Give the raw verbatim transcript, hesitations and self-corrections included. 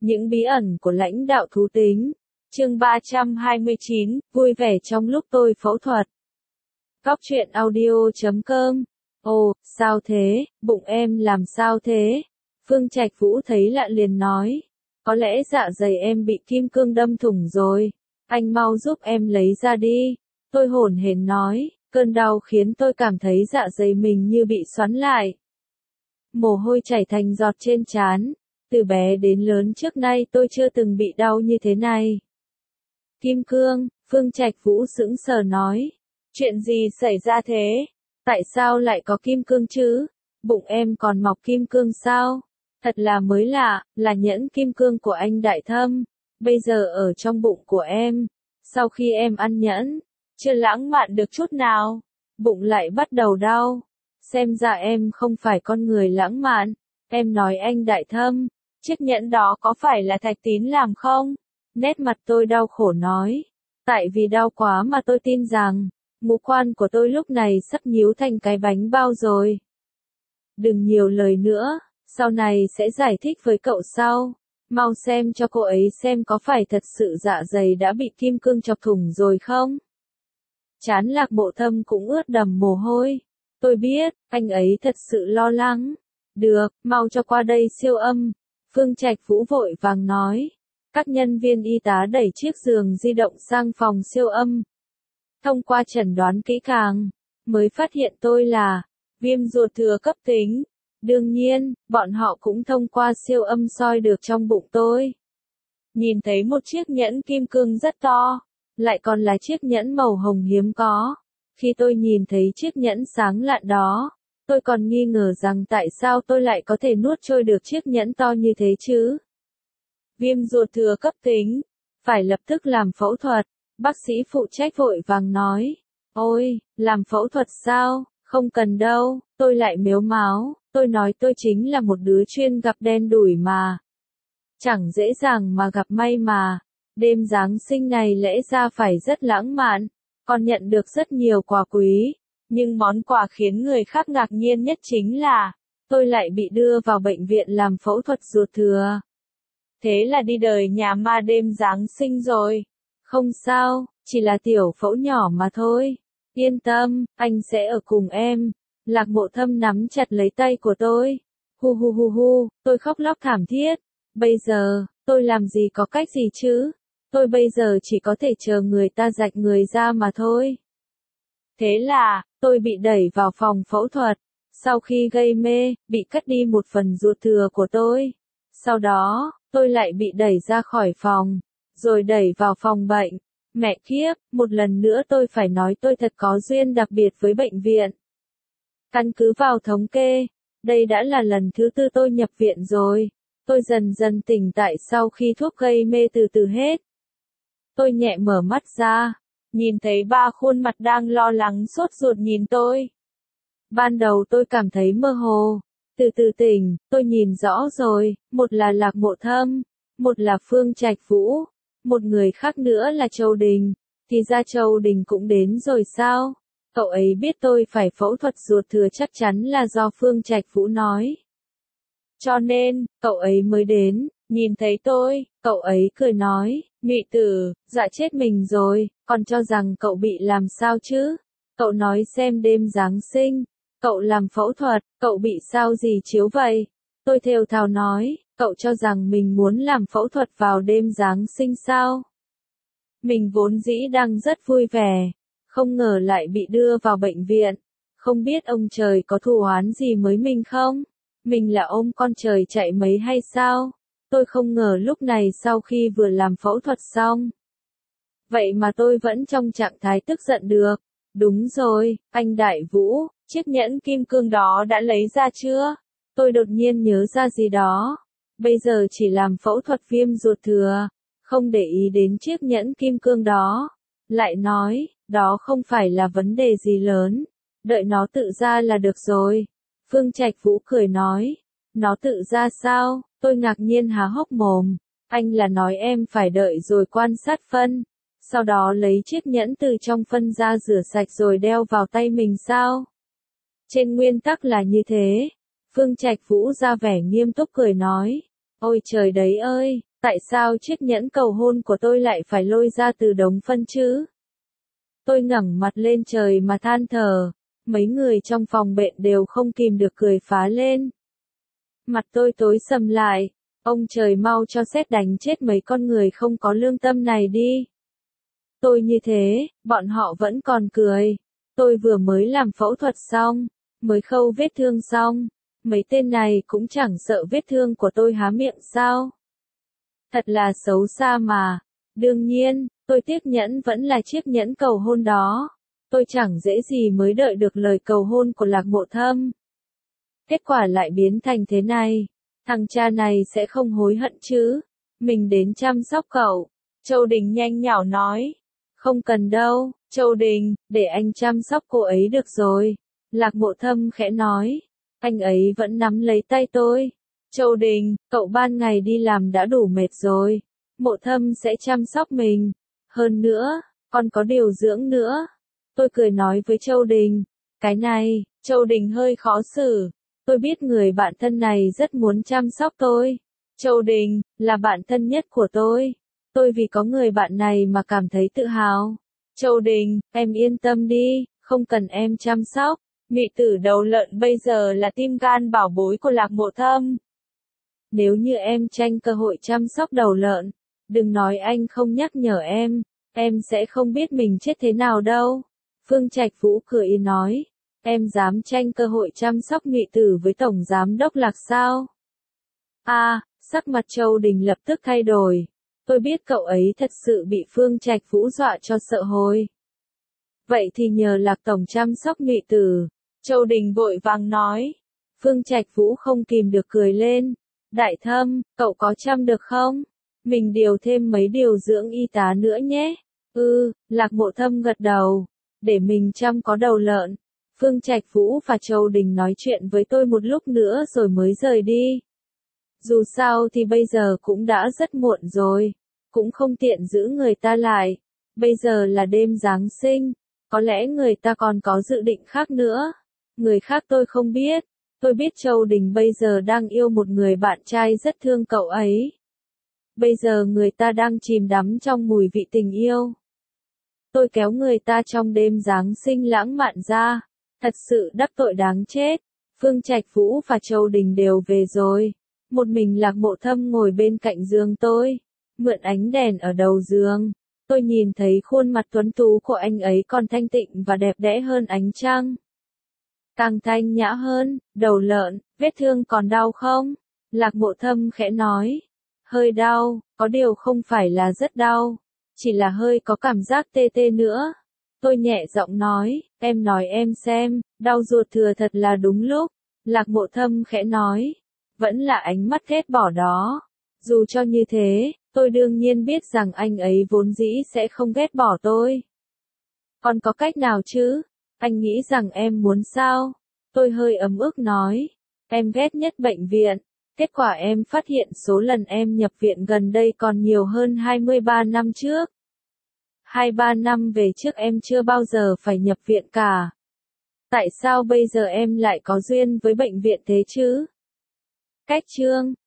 Những bí ẩn của lãnh đạo thú tính. Chương ba trăm hai mươi chín, vui vẻ trong lúc tôi phẫu thuật. Góc truyện audio chấm com. Ồ, sao thế, bụng em làm sao thế? Phương Trạch Vũ thấy lạ liền nói. Có lẽ dạ dày em bị kim cương đâm thủng rồi. Anh mau giúp em lấy ra đi. Tôi hổn hển nói, cơn đau khiến tôi cảm thấy dạ dày mình như bị xoắn lại. Mồ hôi chảy thành giọt trên trán. Từ bé đến lớn trước nay tôi chưa từng bị đau như thế này. Kim cương, Phương Trạch Vũ sững sờ nói. Chuyện gì xảy ra thế? Tại sao lại có kim cương chứ? Bụng em còn mọc kim cương sao? Thật là mới lạ, là nhẫn kim cương của anh Đại Thâm. Bây giờ ở trong bụng của em. Sau khi em ăn nhẫn, chưa lãng mạn được chút nào. Bụng lại bắt đầu đau. Xem ra em không phải con người lãng mạn. Em nói anh Đại Thâm. Chiếc nhẫn đó có phải là Thạch Tín làm không? Nét mặt tôi đau khổ nói. Tại vì đau quá mà tôi tin rằng, ngũ quan của tôi lúc này sắp nhíu thành cái bánh bao rồi. Đừng nhiều lời nữa, sau này sẽ giải thích với cậu sau. Mau xem cho cô ấy xem có phải thật sự dạ dày đã bị kim cương chọc thủng rồi không? Trán Lạc Mộ Thâm cũng ướt đầm mồ hôi. Tôi biết, anh ấy thật sự lo lắng. Được, mau cho qua đây siêu âm. Phương Trạch Vũ vội vàng nói. Các nhân viên y tá đẩy chiếc giường di động sang phòng siêu âm. Thông qua chẩn đoán kỹ càng, mới phát hiện tôi là viêm ruột thừa cấp tính. Đương nhiên, bọn họ cũng thông qua siêu âm soi được trong bụng tôi. Nhìn thấy một chiếc nhẫn kim cương rất to, lại còn là chiếc nhẫn màu hồng hiếm có. Khi tôi nhìn thấy chiếc nhẫn sáng lạn đó, tôi còn nghi ngờ rằng tại sao tôi lại có thể nuốt trôi được chiếc nhẫn to như thế chứ. Viêm ruột thừa cấp tính, phải lập tức làm phẫu thuật, bác sĩ phụ trách vội vàng nói. Ôi, làm phẫu thuật sao, không cần đâu, tôi lại mếu máo, tôi nói tôi chính là một đứa chuyên gặp đen đủi mà. Chẳng dễ dàng mà gặp may mà, đêm Giáng sinh này lẽ ra phải rất lãng mạn, còn nhận được rất nhiều quà quý, nhưng món quà khiến người khác ngạc nhiên nhất chính là, tôi lại bị đưa vào bệnh viện làm phẫu thuật ruột thừa. Thế là đi đời nhà ma đêm Giáng sinh rồi. Không sao, chỉ là tiểu phẫu nhỏ mà thôi. Yên tâm, anh sẽ ở cùng em. Lạc Mộ Thâm nắm chặt lấy tay của tôi. Hu hu hu hu, tôi khóc lóc thảm thiết. Bây giờ, tôi làm gì có cách gì chứ? Tôi bây giờ chỉ có thể chờ người ta rạch người ra mà thôi. Thế là, tôi bị đẩy vào phòng phẫu thuật. Sau khi gây mê, bị cắt đi một phần ruột thừa của tôi. Sau đó, tôi lại bị đẩy ra khỏi phòng, rồi đẩy vào phòng bệnh. Mẹ kiếp, một lần nữa tôi phải nói tôi thật có duyên đặc biệt với bệnh viện. Căn cứ vào thống kê, đây đã là lần thứ tư tôi nhập viện rồi. Tôi dần dần tỉnh tại sau khi thuốc gây mê từ từ hết. Tôi nhẹ mở mắt ra, nhìn thấy ba khuôn mặt đang lo lắng sốt ruột nhìn tôi. Ban đầu tôi cảm thấy mơ hồ. Từ từ tỉnh, tôi nhìn rõ rồi, một là Lạc Mộ Thâm, một là Phương Trạch Vũ, một người khác nữa là Châu Đình. Thì ra Châu Đình cũng đến rồi sao? Cậu ấy biết tôi phải phẫu thuật ruột thừa chắc chắn là do Phương Trạch Vũ nói. Cho nên, cậu ấy mới đến, nhìn thấy tôi, cậu ấy cười nói, Nhụy tử, dọa chết mình rồi, còn cho rằng cậu bị làm sao chứ? Cậu nói xem đêm Giáng sinh. Cậu làm phẫu thuật, cậu bị sao gì chiếu vậy? Tôi thều thào nói, cậu cho rằng mình muốn làm phẫu thuật vào đêm Giáng sinh sao? Mình vốn dĩ đang rất vui vẻ, không ngờ lại bị đưa vào bệnh viện. Không biết ông trời có thù oán gì với mình không? Mình là ôm con trời chạy mấy hay sao? Tôi không ngờ lúc này sau khi vừa làm phẫu thuật xong. Vậy mà tôi vẫn trong trạng thái tức giận được. Đúng rồi, anh Đại Vũ. Chiếc nhẫn kim cương đó đã lấy ra chưa? Tôi đột nhiên nhớ ra gì đó. Bây giờ chỉ làm phẫu thuật viêm ruột thừa, không để ý đến chiếc nhẫn kim cương đó. Lại nói, đó không phải là vấn đề gì lớn. Đợi nó tự ra là được rồi. Phương Trạch Vũ cười nói. Nó tự ra sao? Tôi ngạc nhiên há hốc mồm. Anh là nói em phải đợi rồi quan sát phân. Sau đó lấy chiếc nhẫn từ trong phân ra rửa sạch rồi đeo vào tay mình sao? Trên nguyên tắc là như thế. Phương Trạch Vũ ra vẻ nghiêm túc cười nói. Ôi trời đấy ơi, Tại sao chiếc nhẫn cầu hôn của tôi lại phải lôi ra từ đống phân chứ? Tôi ngẩng mặt lên trời mà than thở, mấy người trong phòng bệnh đều không kìm được cười phá lên. Mặt tôi tối sầm lại, ông trời mau cho sét đánh chết mấy con người không có lương tâm này đi. Tôi như thế, bọn họ vẫn còn cười. Tôi vừa mới làm phẫu thuật xong, mới khâu vết thương xong, mấy tên này cũng chẳng sợ vết thương của tôi há miệng sao? Thật là xấu xa mà. Đương nhiên, tôi tiếc nhẫn vẫn là chiếc nhẫn cầu hôn đó. Tôi chẳng dễ gì mới đợi được lời cầu hôn của Lạc Mộ Thâm. Kết quả lại biến thành thế này. Thằng cha này sẽ không hối hận chứ? Mình đến chăm sóc cậu. Châu Đình nhanh nhảu nói. Không cần đâu, Châu Đình, để anh chăm sóc cô ấy được rồi. Lạc Mộ Thâm khẽ nói. Anh ấy vẫn nắm lấy tay tôi. Châu Đình, cậu ban ngày đi làm đã đủ mệt rồi. Mộ Thâm sẽ chăm sóc mình. Hơn nữa, còn có điều dưỡng nữa. Tôi cười nói với Châu Đình. Cái này, Châu Đình hơi khó xử. Tôi biết người bạn thân này rất muốn chăm sóc tôi. Châu Đình, là bạn thân nhất của tôi. Tôi vì có người bạn này mà cảm thấy tự hào. Châu Đình, em yên tâm đi, không cần em chăm sóc. Mị tử đầu lợn bây giờ là tim gan bảo bối của Lạc Mộ Thâm. Nếu như em tranh cơ hội chăm sóc đầu lợn, đừng nói anh không nhắc nhở em, em sẽ không biết mình chết thế nào đâu. Phương Trạch Vũ cười nói, em dám tranh cơ hội chăm sóc Mị tử với Tổng Giám Đốc Lạc sao? À, sắc mặt Châu Đình lập tức thay đổi. Tôi biết cậu ấy thật sự bị Phương Trạch Vũ dọa cho sợ hồi. Vậy thì nhờ Lạc Tổng chăm sóc Mị tử. Châu Đình vội vàng nói. Phương Trạch Vũ không kìm được cười lên. Đại Thâm, cậu có chăm được không? Mình điều thêm mấy điều dưỡng y tá nữa nhé. Ừ, Lạc Mộ Thâm gật đầu. Để mình chăm có đầu lợn. Phương Trạch Vũ và Châu Đình nói chuyện với tôi một lúc nữa rồi mới rời đi. Dù sao thì bây giờ cũng đã rất muộn rồi. Cũng không tiện giữ người ta lại. Bây giờ là đêm Giáng sinh. Có lẽ người ta còn có dự định khác nữa. Người khác tôi không biết. Tôi biết Châu Đình bây giờ đang yêu một người bạn trai rất thương cậu ấy. Bây giờ người ta đang chìm đắm trong mùi vị tình yêu. Tôi kéo người ta trong đêm Giáng sinh lãng mạn ra. Thật sự đắc tội đáng chết. Phương Trạch Vũ và Châu Đình đều về rồi. Một mình Lạc Mộ Thâm ngồi bên cạnh giường tôi. Mượn ánh đèn ở đầu giường. Tôi nhìn thấy khuôn mặt tuấn tú của anh ấy còn thanh tịnh và đẹp đẽ hơn ánh trăng. Càng thanh nhã hơn, đầu lợn, vết thương còn đau không? Lạc Mộ Thâm khẽ nói. Hơi đau, có điều không phải là rất đau. Chỉ là hơi có cảm giác tê tê nữa. Tôi nhẹ giọng nói, em nói em xem, đau ruột thừa thật là đúng lúc. Lạc Mộ Thâm khẽ nói. Vẫn là ánh mắt ghét bỏ đó. Dù cho như thế, tôi đương nhiên biết rằng anh ấy vốn dĩ sẽ không ghét bỏ tôi. Còn có cách nào chứ? Anh nghĩ rằng em muốn sao? Tôi hơi ấm ức nói. Em ghét nhất bệnh viện. Kết quả em phát hiện số lần em nhập viện gần đây còn nhiều hơn hai mươi ba năm trước. hai mươi ba năm về trước em chưa bao giờ phải nhập viện cả. Tại sao bây giờ em lại có duyên với bệnh viện thế chứ? Cách chương